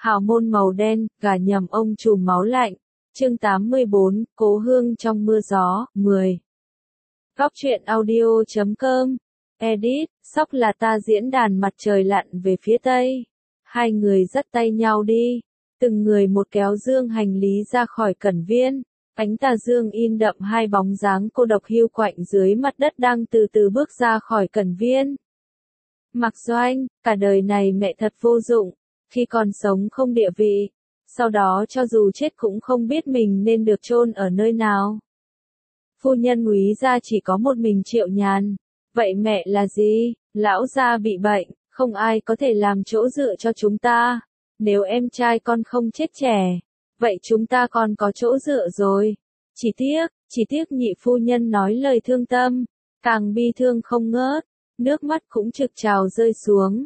Hào môn màu đen, gà nhầm ông trùm máu lạnh. Chương 84, Cố hương trong mưa gió, 10. Góc truyện audio.com. Edit, sóc là ta diễn đàn mặt trời lặn về phía tây. Hai người dắt tay nhau đi. Từng người một kéo dương hành lý ra khỏi cẩn viên. Ánh tà dương in đậm hai bóng dáng cô độc hiu quạnh dưới mặt đất đang từ từ bước ra khỏi cẩn viên. Mạc Doanh, cả đời này mẹ thật vô dụng. Khi còn sống không địa vị, sau đó cho dù chết cũng không biết mình nên được chôn ở nơi nào. Phu nhân Úy gia chỉ có một mình Triệu Nhàn. Vậy mẹ là gì? Lão gia bị bệnh, không ai có thể làm chỗ dựa cho chúng ta. Nếu em trai con không chết trẻ, vậy chúng ta còn có chỗ dựa rồi. Chỉ tiếc nhị phu nhân nói lời thương tâm, càng bi thương không ngớt, nước mắt cũng trực trào rơi xuống.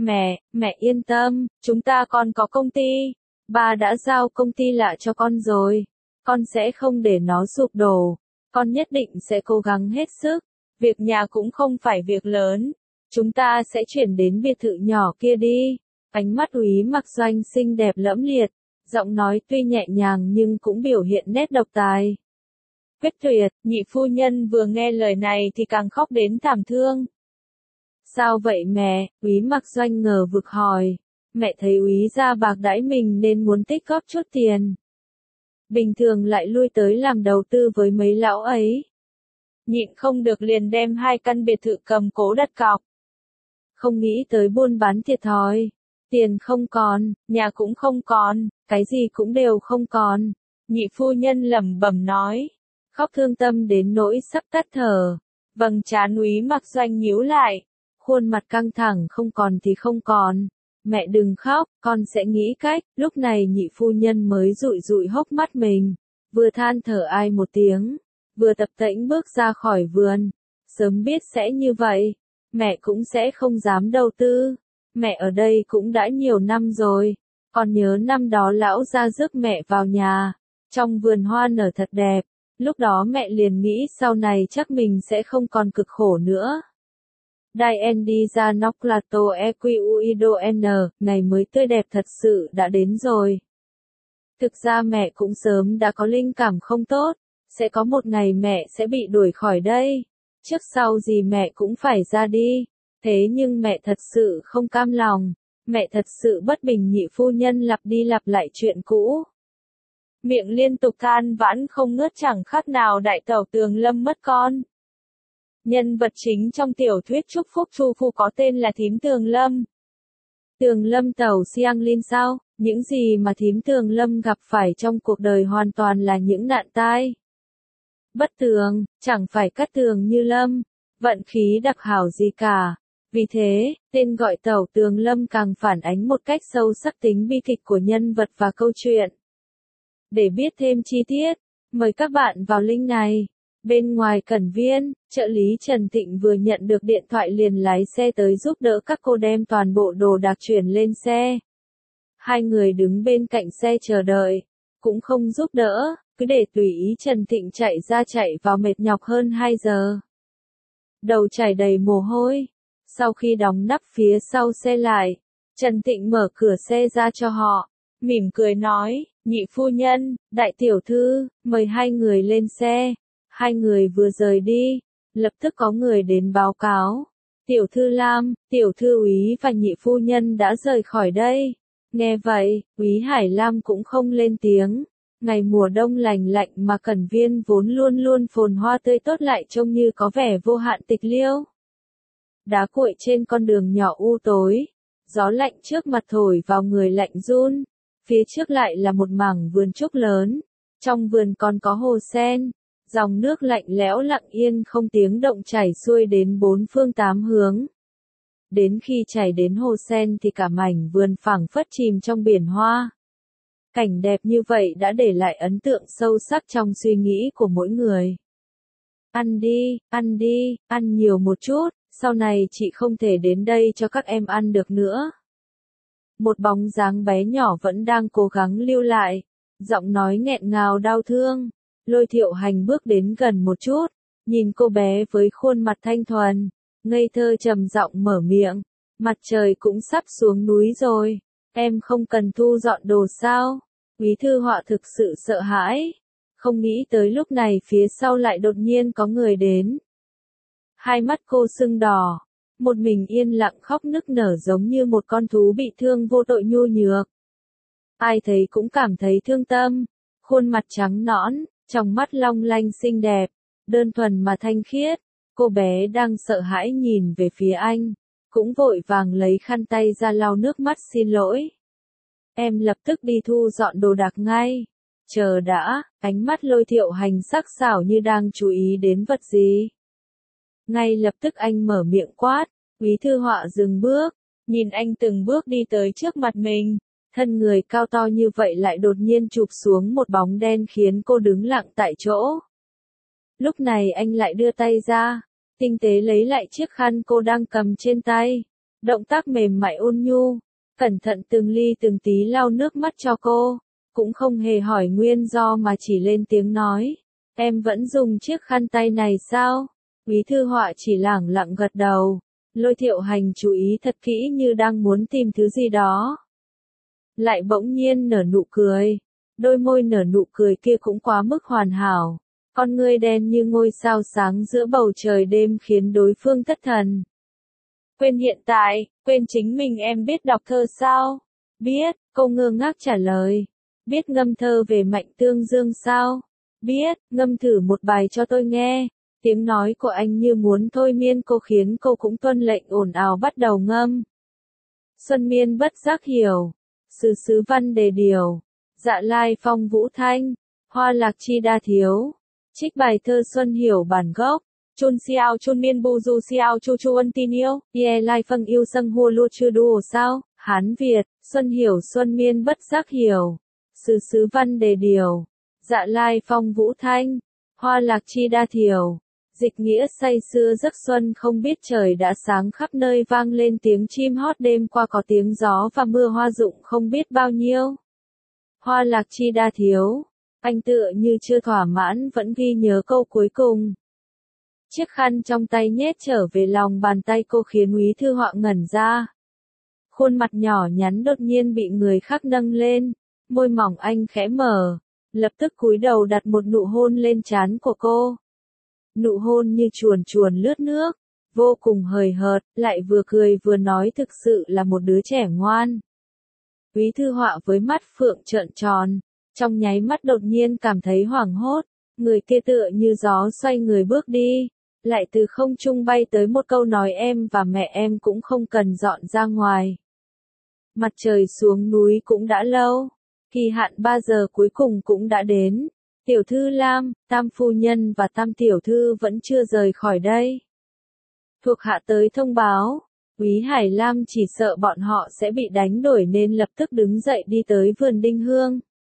Mẹ yên tâm, chúng ta còn có công ty. Ba đã giao công ty lại cho con rồi. Con sẽ không để nó sụp đổ. Con nhất định sẽ cố gắng hết sức. Việc nhà cũng không phải việc lớn. Chúng ta sẽ chuyển đến biệt thự nhỏ kia đi. Ánh mắt Úy Mạc Doanh xinh đẹp lẫm liệt. Giọng nói tuy nhẹ nhàng nhưng cũng biểu hiện nét độc tài. Quyết tuyệt, nhị phu nhân vừa nghe lời này thì càng khóc đến thảm thương. Sao vậy mẹ? Úy Mạc Doanh ngờ vực hỏi. Mẹ thấy Úy gia bạc đãi mình nên muốn tích góp chút tiền. Bình thường lại lui tới làm đầu tư với mấy lão ấy. Nhịn không được liền đem 2 căn biệt thự cầm cố đặt cọc. Không nghĩ tới buôn bán thiệt thòi. Tiền không còn, nhà cũng không còn, cái gì cũng đều không còn. Nhị phu nhân lẩm bẩm nói. Khóc thương tâm đến nỗi sắp tắt thở. Vầng trán Úy Mạc Doanh nhíu lại. Khuôn mặt căng thẳng không còn thì không còn. Mẹ đừng khóc, con sẽ nghĩ cách. Lúc này nhị phu nhân mới dụi dụi hốc mắt mình. Vừa than thở ai một tiếng. Vừa tập tễnh bước ra khỏi vườn. Sớm biết sẽ như vậy. Mẹ cũng sẽ không dám đầu tư. Mẹ ở đây cũng đã nhiều năm rồi. Còn nhớ năm đó lão gia rước mẹ vào nhà. Trong vườn hoa nở thật đẹp. Lúc đó mẹ liền nghĩ sau này chắc mình sẽ không còn cực khổ nữa. Dien đi ra Noclato EQUIDO N, ngày mới tươi đẹp thật sự đã đến rồi. Thực ra mẹ cũng sớm đã có linh cảm không tốt, sẽ có một ngày mẹ sẽ bị đuổi khỏi đây. Trước sau gì mẹ cũng phải ra đi. Thế nhưng mẹ thật sự không cam lòng, mẹ thật sự bất bình. Nhị phu nhân lặp đi lặp lại chuyện cũ. Miệng liên tục than vãn không ngớt, chẳng khác nào đại tẩu Tường Lâm mất con. Nhân vật chính trong tiểu thuyết Chúc Phúc Chu Phu có tên là Thím Tường Lâm. Tường Lâm tẩu Siang Linh sao? Những gì mà thím Tường Lâm gặp phải trong cuộc đời hoàn toàn là những nạn tai. Bất tường, chẳng phải cát tường như Lâm, vận khí đặc hảo gì cả. Vì thế, tên gọi tẩu Tường Lâm càng phản ánh một cách sâu sắc tính bi kịch của nhân vật và câu chuyện. Để biết thêm chi tiết, mời các bạn vào link này. Bên ngoài cẩn viên, trợ lý Trần Thịnh vừa nhận được điện thoại liền lái xe tới giúp đỡ các cô đem toàn bộ đồ đạc chuyển lên xe. Hai người đứng bên cạnh xe chờ đợi, cũng không giúp đỡ, cứ để tùy ý Trần Thịnh chạy ra chạy vào mệt nhọc hơn 2 giờ. Đầu chảy đầy mồ hôi. Sau khi đóng nắp phía sau xe lại, Trần Thịnh mở cửa xe ra cho họ, mỉm cười nói, nhị phu nhân, đại tiểu thư, mời hai người lên xe. Hai người vừa rời đi, lập tức có người đến báo cáo. Tiểu thư Lam, tiểu thư Úy và nhị phu nhân đã rời khỏi đây. Nghe vậy, Úy Hải Lam cũng không lên tiếng. Ngày mùa đông lành lạnh mà cẩn viên vốn luôn luôn phồn hoa tươi tốt lại trông như có vẻ vô hạn tịch liêu. Đá cuội trên con đường nhỏ u tối. Gió lạnh trước mặt thổi vào người lạnh run. Phía trước lại là một mảng vườn trúc lớn. Trong vườn còn có hồ sen. Dòng nước lạnh lẽo lặng yên không tiếng động chảy xuôi đến 4 phương 8 hướng. Đến khi chảy đến hồ sen thì cả mảnh vườn phảng phất chìm trong biển hoa. Cảnh đẹp như vậy đã để lại ấn tượng sâu sắc trong suy nghĩ của mỗi người. Ăn đi, ăn nhiều một chút, sau này chị không thể đến đây cho các em ăn được nữa. Một bóng dáng bé nhỏ vẫn đang cố gắng lưu lại, giọng nói nghẹn ngào đau thương. Lôi Thiệu Hành bước đến gần một chút, nhìn cô bé với khuôn mặt thanh thuần, ngây thơ trầm giọng mở miệng, mặt trời cũng sắp xuống núi rồi, Em không cần thu dọn đồ sao? Quý thư họa thực sự sợ hãi. Không nghĩ tới lúc này phía sau lại đột nhiên có người đến. Hai mắt cô sưng đỏ. Một mình yên lặng khóc nức nở giống như một con thú bị thương vô tội nhu nhược. Ai thấy cũng cảm thấy thương tâm. Khuôn mặt trắng nõn, trong mắt long lanh xinh đẹp, đơn thuần mà thanh khiết. Cô bé đang sợ hãi nhìn về phía anh. Cũng vội vàng lấy khăn tay ra lau nước mắt xin lỗi. Em lập tức đi thu dọn đồ đạc ngay. Chờ đã, ánh mắt Lôi Thiệu Hành sắc sảo như đang chú ý đến vật gì. Ngay lập tức anh mở miệng quát, Quý thư họa dừng bước, nhìn anh từng bước đi tới trước mặt mình. Thân người cao to như vậy lại đột nhiên chụp xuống một bóng đen khiến cô đứng lặng tại chỗ. Lúc này anh lại đưa tay ra, tinh tế lấy lại chiếc khăn cô đang cầm trên tay. Động tác mềm mại ôn nhu, cẩn thận từng ly từng tí lau nước mắt cho cô. Cũng không hề hỏi nguyên do mà chỉ lên tiếng nói. Em vẫn dùng chiếc khăn tay này sao? Quý thư họa chỉ lẳng lặng gật đầu. Lôi Thiệu Hành chú ý thật kỹ như đang muốn tìm thứ gì đó. Lại bỗng nhiên nở nụ cười. Đôi môi nở nụ cười kia cũng quá mức hoàn hảo. Con ngươi đen như ngôi sao sáng giữa bầu trời đêm khiến đối phương thất thần. Quên hiện tại, quên chính mình em biết đọc thơ sao? Biết, cô ngơ ngác trả lời. Biết ngâm thơ về Mạnh Tương Dương sao? Biết, ngâm thử một bài cho tôi nghe. Tiếng nói của anh như muốn thôi miên cô khiến cô cũng tuân lệnh ồn ào bắt đầu ngâm. Xuân miên bất giác hiểu. Sứ sứ văn đề điều. Dạ lai phong vũ thanh. Hoa lạc chi đa thiếu. Trích bài thơ Xuân hiểu bản gốc. Chun xiao chun miên bu du xiao chu chu ân tin yêu. Ye lai phân yêu sâng hua lua chưa đùa sao? Hán Việt, Xuân hiểu xuân miên bất giác hiểu. Sứ sứ văn đề điều. Dạ lai phong vũ thanh. Hoa lạc chi đa thiểu. Dịch nghĩa say sưa giấc xuân không biết trời đã sáng khắp nơi vang lên tiếng chim hót đêm qua có tiếng gió và mưa hoa rụng không biết bao nhiêu. Hoa lạc chi đa thiếu. Anh tựa như chưa thỏa mãn vẫn ghi nhớ câu cuối cùng. Chiếc khăn trong tay nhét trở về lòng bàn tay cô khiến Úy Thư Họa ngẩn ra. Khuôn mặt nhỏ nhắn đột nhiên bị người khác nâng lên, môi mỏng anh khẽ mở, lập tức cúi đầu đặt một nụ hôn lên trán của cô. Nụ hôn như chuồn chuồn lướt nước, vô cùng hời hợt, lại vừa cười vừa nói thực sự là một đứa trẻ ngoan. Úy Thư Họa với mắt phượng trợn tròn, trong nháy mắt đột nhiên cảm thấy hoảng hốt, người kia tựa như gió xoay người bước đi, lại từ không trung bay tới một câu nói em và mẹ em cũng không cần dọn ra ngoài. Mặt trời xuống núi cũng đã lâu, kỳ hạn 3 giờ cuối cùng cũng đã đến. Tiểu thư Lam, Tam phu nhân và Tam tiểu thư vẫn chưa rời khỏi đây. Thuộc hạ tới thông báo, Úy Hải Lam chỉ sợ bọn họ sẽ bị đánh đuổi nên lập tức đứng dậy đi tới vườn Đinh Hương.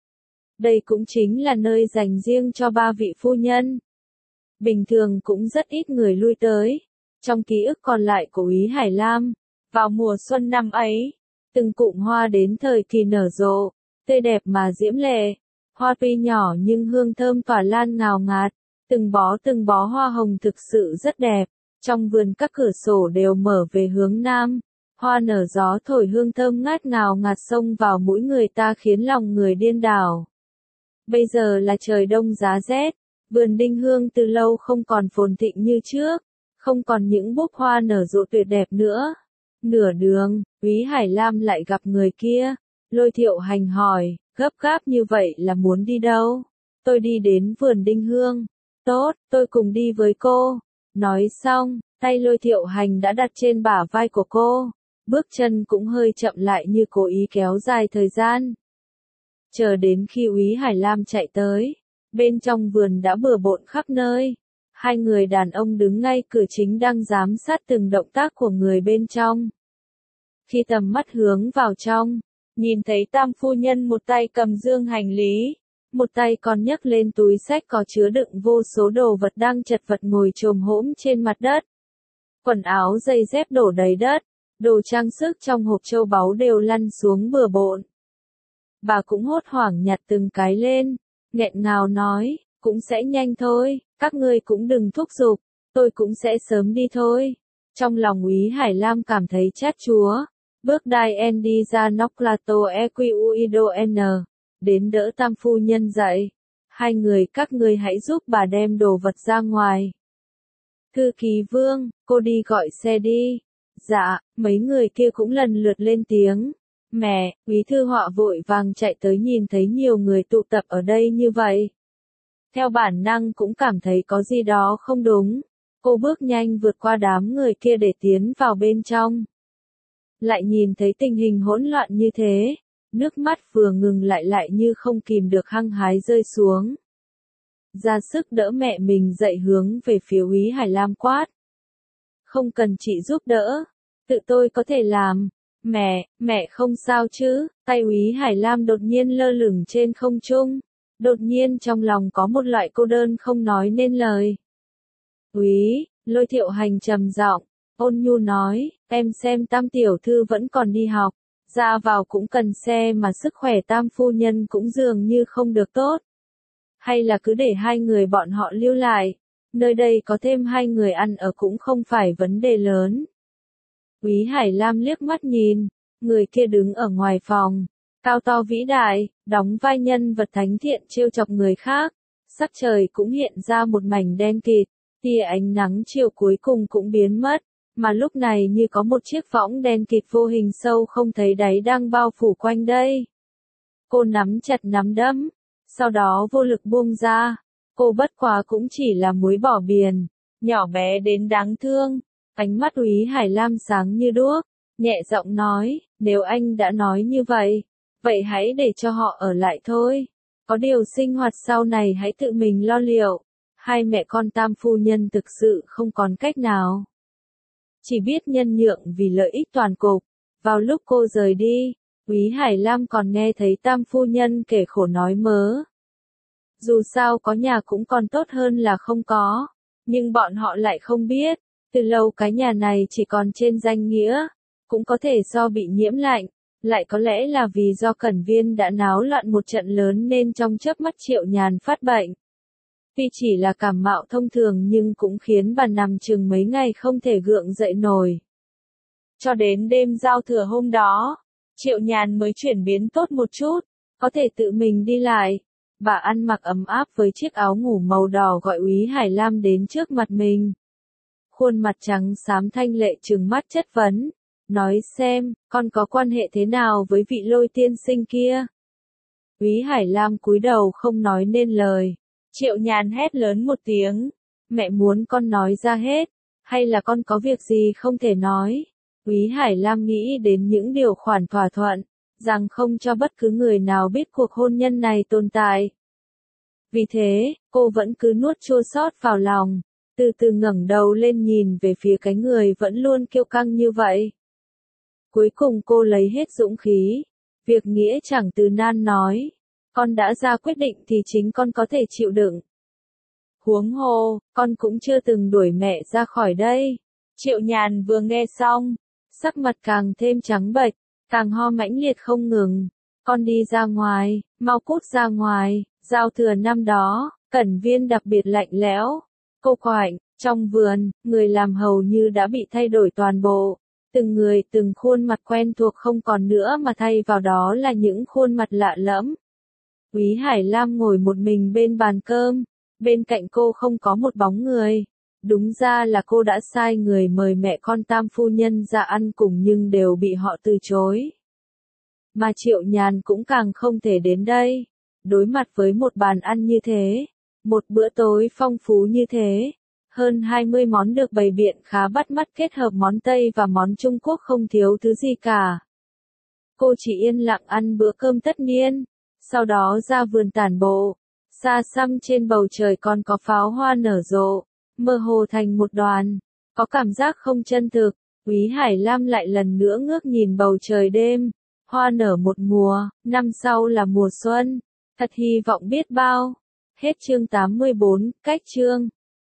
Đây cũng chính là nơi dành riêng cho 3 vị phu nhân. Bình thường cũng rất ít người lui tới. Trong ký ức còn lại của Úy Hải Lam, vào mùa xuân năm ấy, từng cụm hoa đến thời kỳ nở rộ, tươi đẹp mà diễm lệ. Hoa tuy nhỏ nhưng hương thơm tỏa lan ngào ngạt, từng bó hoa hồng thực sự rất đẹp. Trong vườn các cửa sổ đều mở về hướng nam, hoa nở gió thổi hương thơm ngát ngào ngạt xông vào mũi người ta khiến lòng người điên đảo. Bây giờ là trời đông giá rét, vườn Đinh Hương từ lâu không còn phồn thịnh như trước, không còn những búp hoa nở rộ tuyệt đẹp nữa. Nửa đường, Úy Hải Lam lại gặp người kia. Lôi Thiệu Hành hỏi, gấp gáp như vậy là muốn đi đâu? Tôi đi đến vườn Đinh Hương. Tốt, tôi cùng đi với cô. Nói xong, tay Lôi Thiệu Hành đã đặt trên bả vai của cô. Bước chân cũng hơi chậm lại như cố ý kéo dài thời gian. Chờ đến khi Úy Hải Lam chạy tới, bên trong vườn đã bừa bộn khắp nơi. Hai người đàn ông đứng ngay cửa chính đang giám sát từng động tác của người bên trong. Khi tầm mắt hướng vào trong, nhìn thấy Tam phu nhân một tay cầm dương hành lý, một tay còn nhấc lên túi xách có chứa đựng vô số đồ vật đang chật vật ngồi chồm hổm trên mặt đất. Quần áo giày dép đổ đầy đất, đồ trang sức trong hộp châu báu đều lăn xuống bừa bộn. Bà cũng hốt hoảng nhặt từng cái lên, nghẹn ngào nói, cũng sẽ nhanh thôi, các ngươi cũng đừng thúc giục, tôi cũng sẽ sớm đi thôi. Trong lòng Úy Hải Lam cảm thấy chát chúa, bước đai en đi ra nóc plato EQUIDO N, đến đỡ tam phu nhân dậy. Hai người các ngươi hãy giúp bà đem đồ vật ra ngoài. Thư ký Vương, cô đi gọi xe đi. Dạ, mấy người kia cũng lần lượt lên tiếng. Mẹ, Úy Thư Họa vội vàng chạy tới nhìn thấy nhiều người tụ tập ở đây như vậy. Theo bản năng cũng cảm thấy có gì đó không đúng. Cô bước nhanh vượt qua đám người kia để tiến vào bên trong. Lại nhìn thấy tình hình hỗn loạn như thế, nước mắt vừa ngừng lại như không kìm được hăng hái rơi xuống. Ra sức đỡ mẹ mình dậy hướng về phía Úy Hải Lam quát. Không cần chị giúp đỡ, tự tôi có thể làm. Mẹ không sao chứ? Tay Úy Hải Lam đột nhiên lơ lửng trên không trung. Đột nhiên trong lòng có một loại cô đơn không nói nên lời. Lôi Thiệu Hành trầm giọng, ôn nhu nói, em xem Tam tiểu thư vẫn còn đi học, ra vào cũng cần xe mà sức khỏe Tam phu nhân cũng dường như không được tốt. Hay là cứ để hai người bọn họ lưu lại, nơi đây có thêm hai người ăn ở cũng không phải vấn đề lớn. Úy Hải Lam liếc mắt nhìn, người kia đứng ở ngoài phòng, cao to vĩ đại, đóng vai nhân vật thánh thiện trêu chọc người khác, sắc trời cũng hiện ra một mảnh đen kịt, tia ánh nắng chiều cuối cùng cũng biến mất, mà lúc này như có một chiếc võng đen kịt vô hình sâu không thấy đáy đang bao phủ quanh đây. Cô nắm chặt nắm đấm, sau đó vô lực buông ra, cô bất quá cũng chỉ là muối bỏ biển, nhỏ bé đến đáng thương. Ánh mắt Úy Hải Lam sáng như đuốc, nhẹ giọng nói, nếu anh đã nói như vậy, vậy hãy để cho họ ở lại thôi. Có điều sinh hoạt sau này hãy tự mình lo liệu. Hai mẹ con Tam phu nhân thực sự không còn cách nào. Chỉ biết nhân nhượng vì lợi ích toàn cục. Vào lúc cô rời đi, Úy Hải Lam còn nghe thấy Tam phu nhân kể khổ nói mớ. Dù sao có nhà cũng còn tốt hơn là không có, nhưng bọn họ lại không biết. Từ lâu cái nhà này chỉ còn trên danh nghĩa, cũng có thể do bị nhiễm lạnh, lại có lẽ là vì do Cẩn Viên đã náo loạn một trận lớn nên trong chớp mắt Triệu Nhàn phát bệnh. Tuy chỉ là cảm mạo thông thường nhưng cũng khiến bà nằm chừng mấy ngày không thể gượng dậy nổi. Cho đến đêm giao thừa hôm đó, Triệu Nhàn mới chuyển biến tốt một chút, có thể tự mình đi lại. Bà ăn mặc ấm áp với chiếc áo ngủ màu đỏ gọi Úy Hải Lam đến trước mặt mình. Khuôn mặt trắng xám thanh lệ trừng mắt chất vấn, nói xem, con có quan hệ thế nào với vị Lôi tiên sinh kia? Úy Hải Lam cúi đầu không nói nên lời. Triệu Nhàn hét lớn một tiếng, mẹ muốn con nói ra hết, hay là con có việc gì không thể nói? Úy Hải Lam nghĩ đến những điều khoản thỏa thuận, rằng không cho bất cứ người nào biết cuộc hôn nhân này tồn tại. Vì thế, cô vẫn cứ nuốt chua xót vào lòng. Từ từ ngẩng đầu lên nhìn về phía cái người vẫn luôn kiêu căng như vậy. Cuối cùng cô lấy hết dũng khí. Việc nghĩa chẳng từ nan nói. Con đã ra quyết định thì chính con có thể chịu đựng. Huống hồ, con cũng chưa từng đuổi mẹ ra khỏi đây. Triệu Nhàn vừa nghe xong, sắc mặt càng thêm trắng bệch, càng ho mãnh liệt không ngừng. Con đi ra ngoài, mau cút ra ngoài. Giao thừa năm đó, Cẩn Viên đặc biệt lạnh lẽo. Cô quạnh, trong vườn, người làm hầu như đã bị thay đổi toàn bộ. Từng người từng khuôn mặt quen thuộc không còn nữa mà thay vào đó là những khuôn mặt lạ lẫm. Úy Hải Lam ngồi một mình bên bàn cơm, bên cạnh cô không có một bóng người. Đúng ra là cô đã sai người mời mẹ con Tam phu nhân ra ăn cùng nhưng đều bị họ từ chối. Mà Triệu Nhàn cũng càng không thể đến đây. Đối mặt với một bàn ăn như thế, một bữa tối phong phú như thế, hơn 20 món được bày biện khá bắt mắt kết hợp món Tây và món Trung Quốc không thiếu thứ gì cả. Cô chỉ yên lặng ăn bữa cơm tất niên, sau đó ra vườn tản bộ, xa xăm trên bầu trời còn có pháo hoa nở rộ, mơ hồ thành một đoàn, có cảm giác không chân thực. Úy Hải Lam lại lần nữa ngước nhìn bầu trời đêm, hoa nở một mùa, năm sau là mùa xuân, thật hy vọng biết bao. Hết chương 84, cách chương.